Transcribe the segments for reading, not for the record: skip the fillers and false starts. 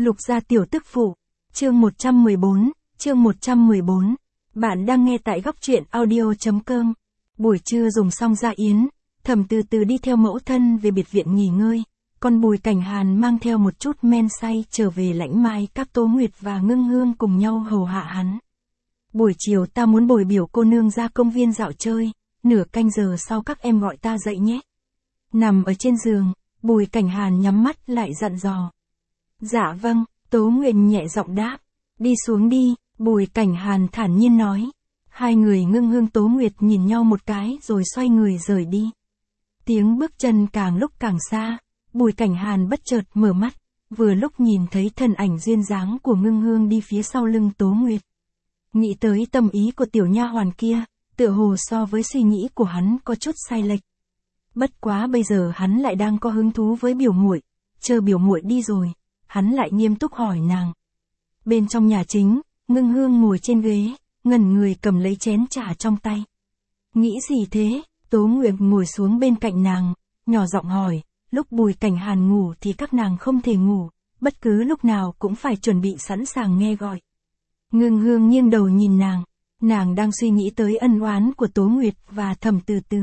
Lục gia tiểu tức phụ. Chương 114. Bạn đang nghe tại góc truyện audio.com. Buổi trưa dùng xong dạ yến, Thẩm Từ Từ đi theo mẫu thân về biệt viện nghỉ ngơi, còn Bùi Cảnh Hàn mang theo một chút men say trở về lãnh mai các Tố Nguyệt và Ngưng Hương cùng nhau hầu hạ hắn. Buổi chiều ta muốn bồi biểu cô nương ra công viên dạo chơi, nửa canh giờ sau các em gọi ta dậy nhé. Nằm ở trên giường, Bùi Cảnh Hàn nhắm mắt lại dặn dò. Dạ vâng, Tố Nguyệt nhẹ giọng đáp. Đi xuống đi, Bùi Cảnh Hàn thản nhiên nói. Hai người Ngưng Hương Tố Nguyệt nhìn nhau một cái rồi xoay người rời đi. Tiếng bước chân càng lúc càng xa, Bùi Cảnh Hàn bất chợt mở mắt, vừa lúc nhìn thấy thân ảnh duyên dáng của Ngưng Hương đi phía sau lưng Tố Nguyệt. Nghĩ tới tâm ý của tiểu nha hoàn kia, tựa hồ so với suy nghĩ của hắn có chút sai lệch. Bất quá bây giờ hắn lại đang có hứng thú với biểu muội, chờ biểu muội đi rồi, hắn lại nghiêm túc hỏi nàng. Bên trong nhà chính, Ngưng Hương ngồi trên ghế, ngẩn người cầm lấy chén trà trong tay. Nghĩ gì thế? Tố Nguyệt ngồi xuống bên cạnh nàng, nhỏ giọng hỏi, lúc Bùi Cảnh Hàn ngủ thì các nàng không thể ngủ, bất cứ lúc nào cũng phải chuẩn bị sẵn sàng nghe gọi. Ngưng Hương nghiêng đầu nhìn nàng đang suy nghĩ tới ân oán của Tố Nguyệt và Thẩm Từ Từ.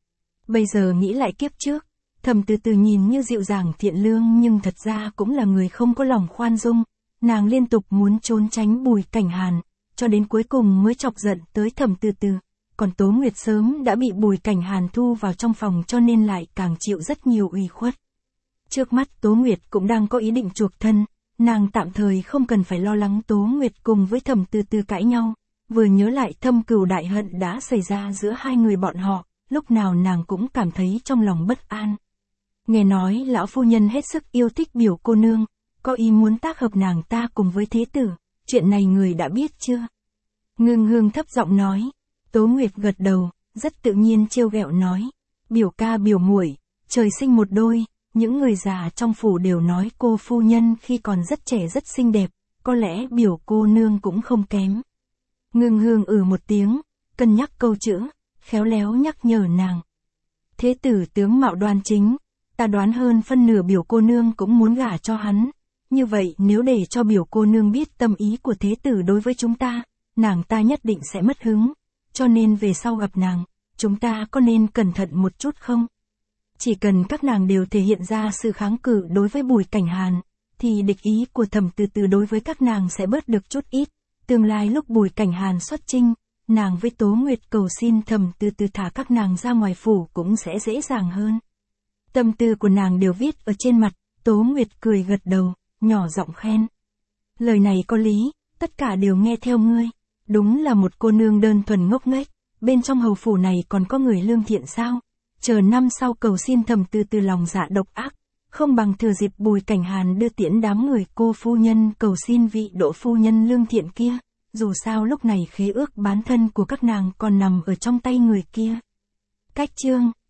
Bây giờ nghĩ lại kiếp trước, Thẩm Từ Từ nhìn như dịu dàng thiện lương nhưng thật ra cũng là người không có lòng khoan dung, nàng liên tục muốn trốn tránh Bùi Cảnh Hàn, cho đến cuối cùng mới chọc giận tới Thẩm Từ Từ. Còn Tố Nguyệt sớm đã bị Bùi Cảnh Hàn thu vào trong phòng cho nên lại càng chịu rất nhiều ủy khuất. Trước mắt Tố Nguyệt cũng đang có ý định chuộc thân, nàng tạm thời không cần phải lo lắng Tố Nguyệt cùng với Thẩm Từ Từ cãi nhau, vừa nhớ lại thâm cừu đại hận đã xảy ra giữa hai người bọn họ, lúc nào nàng cũng cảm thấy trong lòng bất an. Nghe nói lão phu nhân hết sức yêu thích biểu cô nương, có ý muốn tác hợp nàng ta cùng với thế tử, chuyện này người đã biết chưa? Ngưng Hương thấp giọng nói. Tố Nguyệt gật đầu, rất tự nhiên trêu ghẹo nói, biểu ca biểu muội, trời sinh một đôi, những người già trong phủ đều nói cô phu nhân khi còn rất trẻ rất xinh đẹp, có lẽ biểu cô nương cũng không kém. Ngưng Hương một tiếng, cân nhắc câu chữ, khéo léo nhắc nhở nàng. Thế tử tướng mạo đoan chính, ta đoán hơn phân nửa biểu cô nương cũng muốn gả cho hắn, như vậy nếu để cho biểu cô nương biết tâm ý của thế tử đối với chúng ta, nàng ta nhất định sẽ mất hứng. Cho nên về sau gặp nàng, chúng ta có nên cẩn thận một chút không? Chỉ cần các nàng đều thể hiện ra sự kháng cự đối với Bùi Cảnh Hàn, thì địch ý của Thẩm Từ Từ đối với các nàng sẽ bớt được chút ít. Tương lai lúc Bùi Cảnh Hàn xuất chinh, nàng với Tố Nguyệt cầu xin Thẩm Từ Từ thả các nàng ra ngoài phủ cũng sẽ dễ dàng hơn. Tâm tư của nàng đều viết ở trên mặt, Tố Nguyệt cười gật đầu, nhỏ giọng khen. Lời này có lý, tất cả đều nghe theo ngươi. Đúng là một cô nương đơn thuần ngốc nghếch, bên trong hầu phủ này còn có người lương thiện sao? Chờ năm sau cầu xin Thẩm Từ Từ lòng dạ độc ác, không bằng thừa dịp Bùi Cảnh Hàn đưa tiễn đám người cô phu nhân cầu xin vị Đỗ phu nhân lương thiện kia, dù sao lúc này khế ước bán thân của các nàng còn nằm ở trong tay người kia. Cách chương